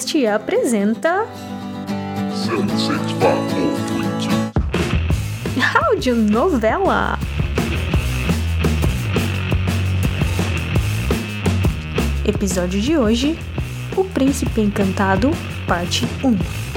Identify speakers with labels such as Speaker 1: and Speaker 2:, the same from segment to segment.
Speaker 1: Podcast apresenta Audionovela. Episódio de hoje: O Príncipe Encantado, parte 1.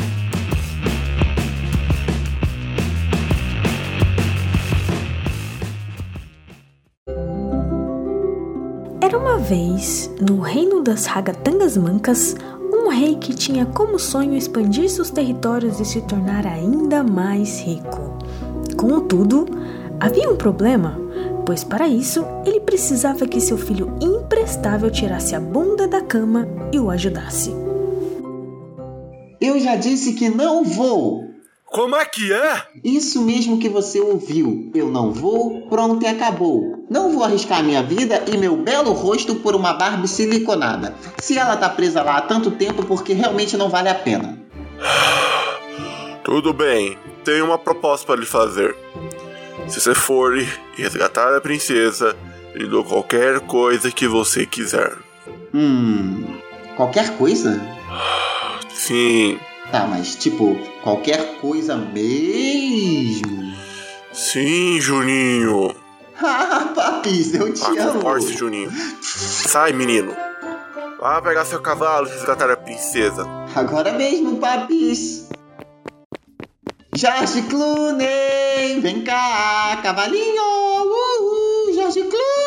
Speaker 1: Era uma vez, no reino das Ragatangas Mancas, um rei que tinha como sonho expandir seus territórios e se tornar ainda mais rico. Contudo, havia um problema, pois para isso ele precisava que seu filho imprestável tirasse a bunda da cama e o ajudasse.
Speaker 2: Eu já disse que não vou!
Speaker 3: Como é que é?
Speaker 2: Isso mesmo que você ouviu. Eu não vou, pronto e acabou. Não vou arriscar minha vida e meu belo rosto por uma Barbie siliconada. Se ela tá presa lá há tanto tempo, porque realmente não vale a pena.
Speaker 3: Tudo bem, tenho uma proposta para lhe fazer. Se você for e resgatar a princesa, lhe dou qualquer coisa que você quiser.
Speaker 2: Qualquer coisa?
Speaker 3: Sim.
Speaker 2: Tá, mas tipo, qualquer coisa mesmo?
Speaker 3: Sim, Juninho.
Speaker 2: Ah, papis, eu te amo.
Speaker 3: Forte, Juninho. Sai, menino. Vá pegar seu cavalo e resgatar a princesa.
Speaker 2: Agora mesmo, papis. George Clooney, vem cá, cavalinho. George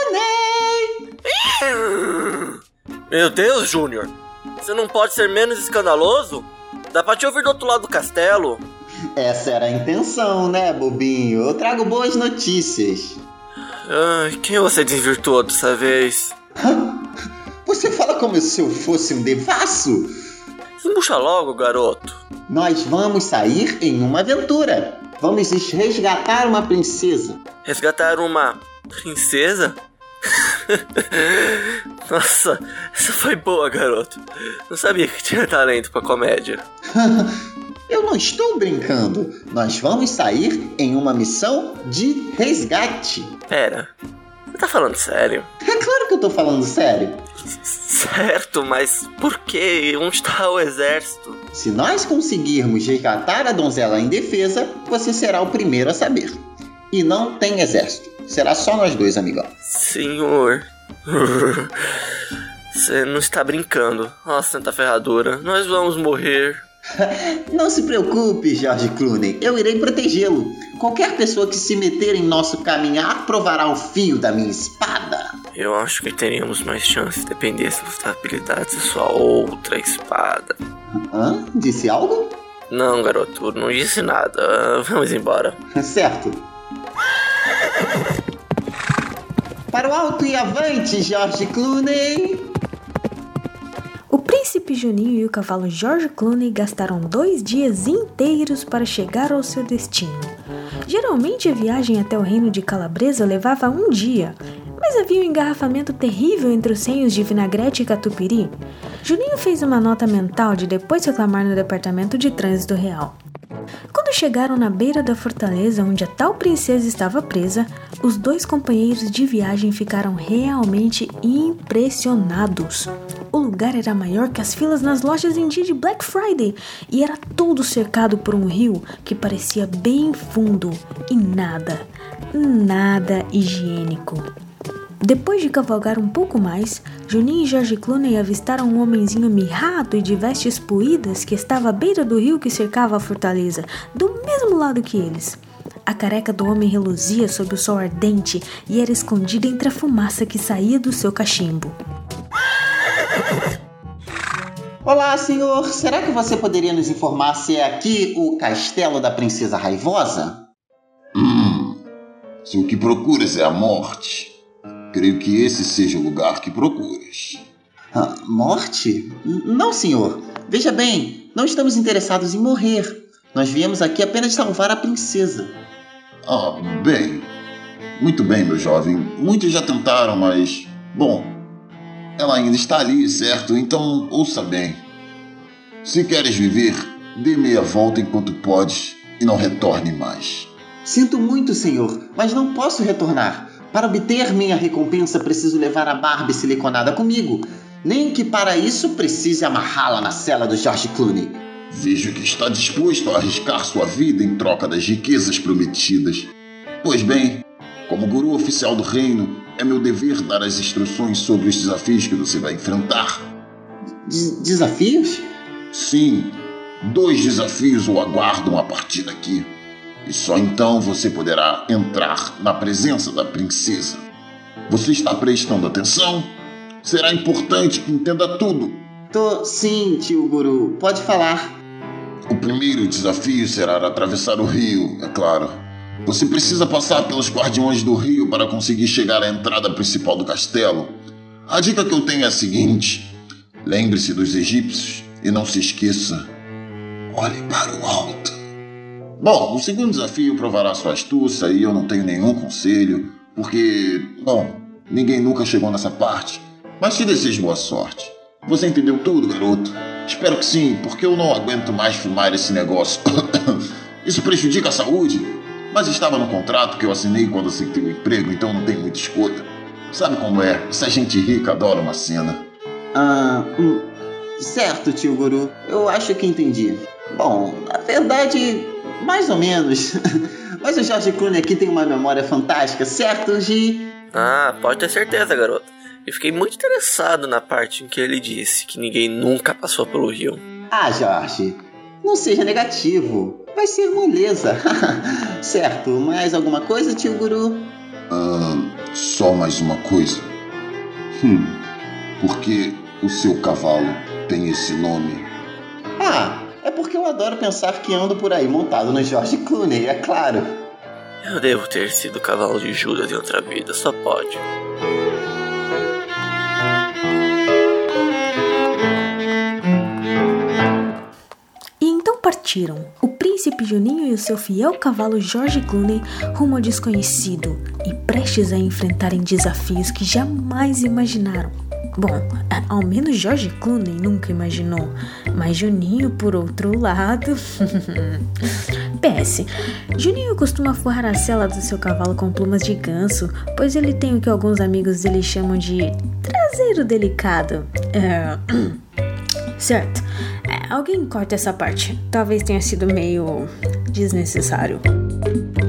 Speaker 2: Clooney.
Speaker 4: Meu Deus, Júnior. Você não pode ser menos escandaloso? Dá pra te ouvir do outro lado do castelo.
Speaker 2: Essa era a intenção, né, bobinho? Eu trago boas notícias.
Speaker 4: Ai, quem você desvirtuou dessa vez?
Speaker 2: Você fala como se eu fosse um devasso?
Speaker 4: Embucha logo, garoto.
Speaker 2: Nós vamos sair em uma aventura. Vamos resgatar uma princesa.
Speaker 4: Resgatar uma princesa? Nossa, essa foi boa, garoto. Não sabia que tinha talento pra comédia.
Speaker 2: Eu não estou brincando. Nós vamos sair em uma missão de resgate.
Speaker 4: Pera, você tá falando sério?
Speaker 2: É claro que eu tô falando sério.
Speaker 4: Certo, mas por quê? Onde tá o exército?
Speaker 2: Se nós conseguirmos resgatar a donzela indefesa, você será o primeiro a saber. E não tem exército. Será só nós dois, amigão.
Speaker 4: Senhor... Você não está brincando. Nossa, santa ferradura. Nós vamos morrer.
Speaker 2: Não se preocupe, George Clooney. Eu irei protegê-lo. Qualquer pessoa que se meter em nosso caminhar provará o fio da minha espada.
Speaker 4: Eu acho que teríamos mais chances se dependêssemos das habilidades da sua outra espada.
Speaker 2: Disse algo?
Speaker 4: Não, garoto, não disse nada. Vamos embora.
Speaker 2: Certo. Para o alto e avante, George Clooney!
Speaker 1: O príncipe Juninho e o cavalo George Clooney gastaram 2 dias inteiros para chegar ao seu destino. Geralmente a viagem até o reino de Calabresa levava 1 dia, mas havia um engarrafamento terrível entre os renhos de Vinagrete e Catupiry. Juninho fez uma nota mental de depois reclamar no departamento de trânsito real. Quando chegaram na beira da fortaleza onde a tal princesa estava presa, os 2 companheiros de viagem ficaram realmente impressionados. O lugar era maior que as filas nas lojas em dia de Black Friday e era todo cercado por um rio que parecia bem fundo e nada higiênico. Depois de cavalgar um pouco mais, Juninho e George Clooney avistaram um homenzinho mirrado e de vestes poídas que estava à beira do rio que cercava a fortaleza, do mesmo lado que eles. A careca do homem reluzia sob o sol ardente e era escondida entre a fumaça que saía do seu cachimbo.
Speaker 2: Olá, senhor. Será que você poderia nos informar se é aqui o castelo da princesa raivosa?
Speaker 5: Se o que procuras é a morte, creio que esse seja o lugar que procuras.
Speaker 2: Morte? Não, senhor. Veja bem, não estamos interessados em morrer. Nós viemos aqui apenas salvar a princesa.
Speaker 5: Bem. Muito bem, meu jovem. Muitos já tentaram, mas... Bom, ela ainda está ali, certo? Então, ouça bem. Se queres viver, dê meia volta enquanto podes e não retorne mais.
Speaker 2: Sinto muito, senhor, mas não posso retornar. Para obter minha recompensa, preciso levar a Barbie siliconada comigo. Nem que para isso precise amarrá-la na cela do George Clooney.
Speaker 5: Vejo que está disposto a arriscar sua vida em troca das riquezas prometidas. Pois bem, como guru oficial do reino, é meu dever dar as instruções sobre os desafios que você vai enfrentar.
Speaker 2: Desafios?
Speaker 5: Sim, 2 desafios o aguardam a partir daqui. E só então você poderá entrar na presença da princesa. Você está prestando atenção? Será importante que entenda tudo.
Speaker 2: Sim, tio Guru. Pode falar.
Speaker 5: O primeiro desafio será atravessar o rio, é claro. Você precisa passar pelos guardiões do rio para conseguir chegar à entrada principal do castelo. A dica que eu tenho é a seguinte: lembre-se dos egípcios e não se esqueça, olhe para o alto. Bom, o segundo desafio provará sua astúcia e eu não tenho nenhum conselho, porque, ninguém nunca chegou nessa parte. Mas te desejo boa sorte. Você entendeu tudo, garoto? Espero que sim, porque eu não aguento mais fumar esse negócio. Isso prejudica a saúde? Mas estava no contrato que eu assinei quando aceitei o emprego, então não tem muita escolha. Sabe como é? Essa gente rica adora uma cena.
Speaker 2: Certo, tio Guru. Eu acho que entendi. Bom, na verdade, mais ou menos. Mas o George Clooney aqui tem uma memória fantástica, certo, Gi?
Speaker 4: Pode ter certeza, garoto. Eu fiquei muito interessado na parte em que ele disse que ninguém nunca passou pelo rio.
Speaker 2: Jorge, não seja negativo. Vai ser moleza. Certo, mais alguma coisa, tio Guru?
Speaker 5: Só mais uma coisa. Por que o seu cavalo tem esse nome?
Speaker 2: É porque eu adoro pensar que ando por aí montado no George Clooney, é claro.
Speaker 4: Eu devo ter sido o cavalo de Judas em outra vida, só pode.
Speaker 1: Partiram o príncipe Juninho e o seu fiel cavalo George Clooney rumo ao desconhecido e prestes a enfrentarem desafios que jamais imaginaram. Bom, ao menos George Clooney nunca imaginou, mas Juninho, por outro lado... PS, Juninho costuma forrar a sela do seu cavalo com plumas de ganso, pois ele tem o que alguns amigos dele chamam de traseiro delicado. Certo. Alguém corta essa parte. Talvez tenha sido meio desnecessário.